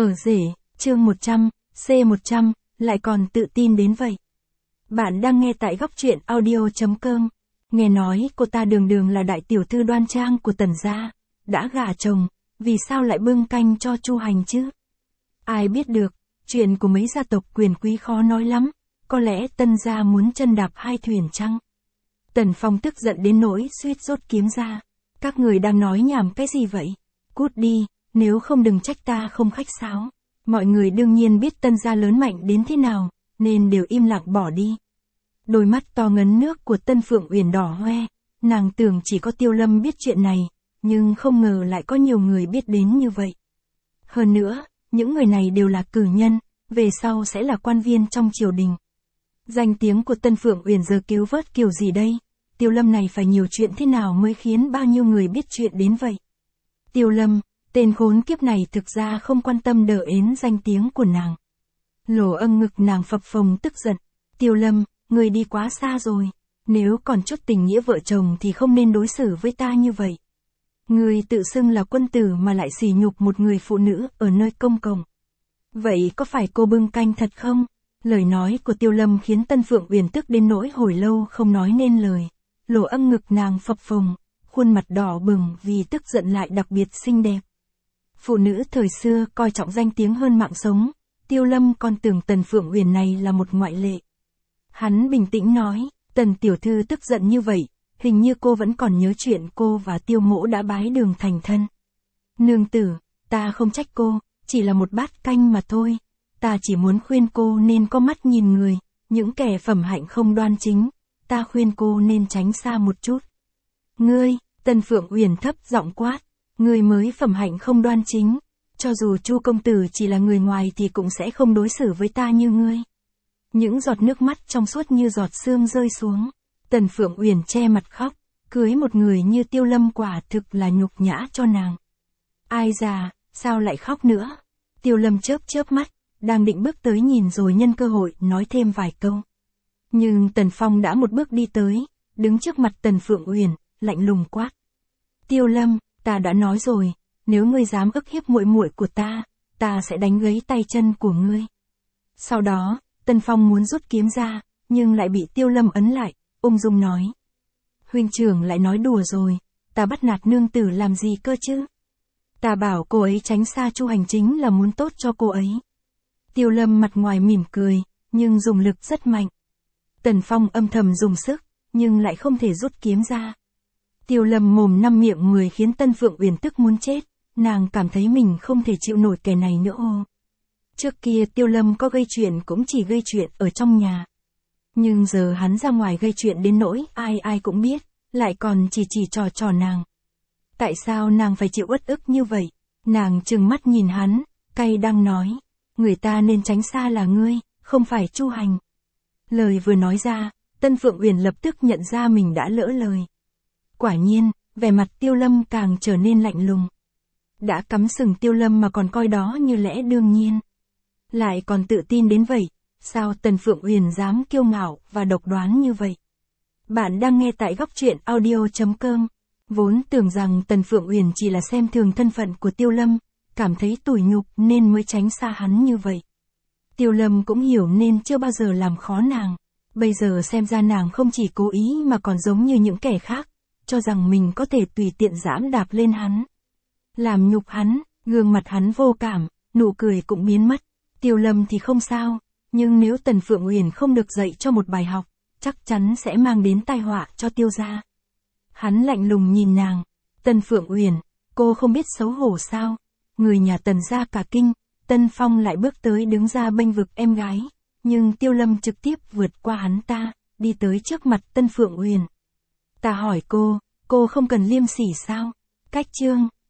Ở rể, chương 100, C100, lại còn tự tin đến vậy. Bạn đang nghe tại góc truyện audio.com. Nghe nói cô ta đường đường là đại tiểu thư đoan trang của Tần gia, đã gả chồng, vì sao lại bưng canh cho Chu Hành chứ? Ai biết được, chuyện của mấy gia tộc quyền quý khó nói lắm, có lẽ Tân gia muốn chân đạp hai thuyền chăng? Tần Phong tức giận đến nỗi suýt rút kiếm ra. Các người đang nói nhảm cái gì vậy? Cút đi, nếu không đừng trách ta không khách sáo. Mọi người đương nhiên biết Tân gia lớn mạnh đến thế nào, nên đều im lặng bỏ đi. Đôi mắt to ngấn nước của Tân Phượng Uyển đỏ hoe, nàng tưởng chỉ có Tiêu Lâm biết chuyện này, nhưng không ngờ lại có nhiều người biết đến như vậy. Hơn nữa, những người này đều là cử nhân, về sau sẽ là quan viên trong triều đình. Danh tiếng của Tân Phượng Uyển giờ cứu vớt kiểu gì đây? Tiêu Lâm này phải nhiều chuyện thế nào mới khiến bao nhiêu người biết chuyện đến vậy? Tiêu Lâm, tên khốn kiếp này thực ra không quan tâm đờ ến danh tiếng của nàng. Lỗ âng ngực nàng phập phồng tức giận. Tiêu Lâm, người đi quá xa rồi. Nếu còn chút tình nghĩa vợ chồng thì không nên đối xử với ta như vậy. Người tự xưng là quân tử mà lại sỉ nhục một người phụ nữ ở nơi công cộng. Vậy có phải cô bưng canh thật không? Lời nói của Tiêu Lâm khiến Tân Phượng Uyển tức đến nỗi hồi lâu không nói nên lời. Lỗ âng ngực nàng phập phồng, khuôn mặt đỏ bừng vì tức giận lại đặc biệt xinh đẹp. Phụ nữ thời xưa coi trọng danh tiếng hơn mạng sống, Tiêu Lâm còn tưởng Tần Phượng Uyển này là một ngoại lệ. Hắn bình tĩnh nói, Tần tiểu thư tức giận như vậy, hình như cô vẫn còn nhớ chuyện cô và Tiêu mỗ đã bái đường thành thân. Nương tử, ta không trách cô, chỉ là một bát canh mà thôi. Ta chỉ muốn khuyên cô nên có mắt nhìn người, những kẻ phẩm hạnh không đoan chính, ta khuyên cô nên tránh xa một chút. Ngươi, Tần Phượng Uyển thấp giọng quát, ngươi mới phẩm hạnh không đoan chính, cho dù Chu công tử chỉ là người ngoài thì cũng sẽ không đối xử với ta như ngươi. Những giọt nước mắt trong suốt như giọt sương rơi xuống, Tần Phượng Uyển che mặt khóc, cưới một người như Tiêu Lâm quả thực là nhục nhã cho nàng. Ai già, sao lại khóc nữa? Tiêu Lâm chớp chớp mắt, đang định bước tới nhìn rồi nhân cơ hội nói thêm vài câu. Nhưng Tần Phong đã một bước đi tới, đứng trước mặt Tần Phượng Uyển, lạnh lùng quát. Tiêu Lâm, ta đã nói rồi, nếu ngươi dám ức hiếp muội muội của ta sẽ đánh gãy tay chân của ngươi. Sau đó, Tần Phong muốn rút kiếm ra, nhưng lại bị Tiêu Lâm ấn lại, ung dung nói. Huynh trưởng lại nói đùa rồi, ta bắt nạt nương tử làm gì cơ chứ? Ta bảo cô ấy tránh xa Chu Hành chính là muốn tốt cho cô ấy. Tiêu Lâm mặt ngoài mỉm cười, nhưng dùng lực rất mạnh. Tần Phong âm thầm dùng sức, nhưng lại không thể rút kiếm ra. Tiêu Lâm mồm năm miệng mười khiến Tân Phượng Uyển tức muốn chết, nàng cảm thấy mình không thể chịu nổi kẻ này nữa ô. Trước kia Tiêu Lâm có gây chuyện cũng chỉ gây chuyện ở trong nhà. Nhưng giờ hắn ra ngoài gây chuyện đến nỗi ai ai cũng biết, lại còn chỉ trò nàng. Tại sao nàng phải chịu uất ức như vậy? Nàng trừng mắt nhìn hắn, cay đắng nói, người ta nên tránh xa là ngươi, không phải Chu Hành. Lời vừa nói ra, Tân Phượng Uyển lập tức nhận ra mình đã lỡ lời. Quả nhiên, vẻ mặt Tiêu Lâm càng trở nên lạnh lùng. Đã cắm sừng Tiêu Lâm mà còn coi đó như lẽ đương nhiên. Lại còn tự tin đến vậy, sao Tần Phượng Uyển dám kiêu ngạo và độc đoán như vậy? Bạn đang nghe tại góc truyện audio.com. Vốn tưởng rằng Tần Phượng Uyển chỉ là xem thường thân phận của Tiêu Lâm, cảm thấy tủi nhục nên mới tránh xa hắn như vậy. Tiêu Lâm cũng hiểu nên chưa bao giờ làm khó nàng. Bây giờ xem ra nàng không chỉ cố ý mà còn giống như những kẻ khác, cho rằng mình có thể tùy tiện giẫm đạp lên hắn. Làm nhục hắn, gương mặt hắn vô cảm, nụ cười cũng biến mất. Tiêu Lâm thì không sao, nhưng nếu Tần Phượng Uyển không được dạy cho một bài học, chắc chắn sẽ mang đến tai họa cho Tiêu gia. Hắn lạnh lùng nhìn nàng, Tần Phượng Uyển, cô không biết xấu hổ sao? Người nhà Tần gia cả kinh, Tân Phong lại bước tới đứng ra bênh vực em gái, nhưng Tiêu Lâm trực tiếp vượt qua hắn ta, đi tới trước mặt Tân Phượng Uyển. Ta hỏi cô không cần liêm sỉ sao? Cách chương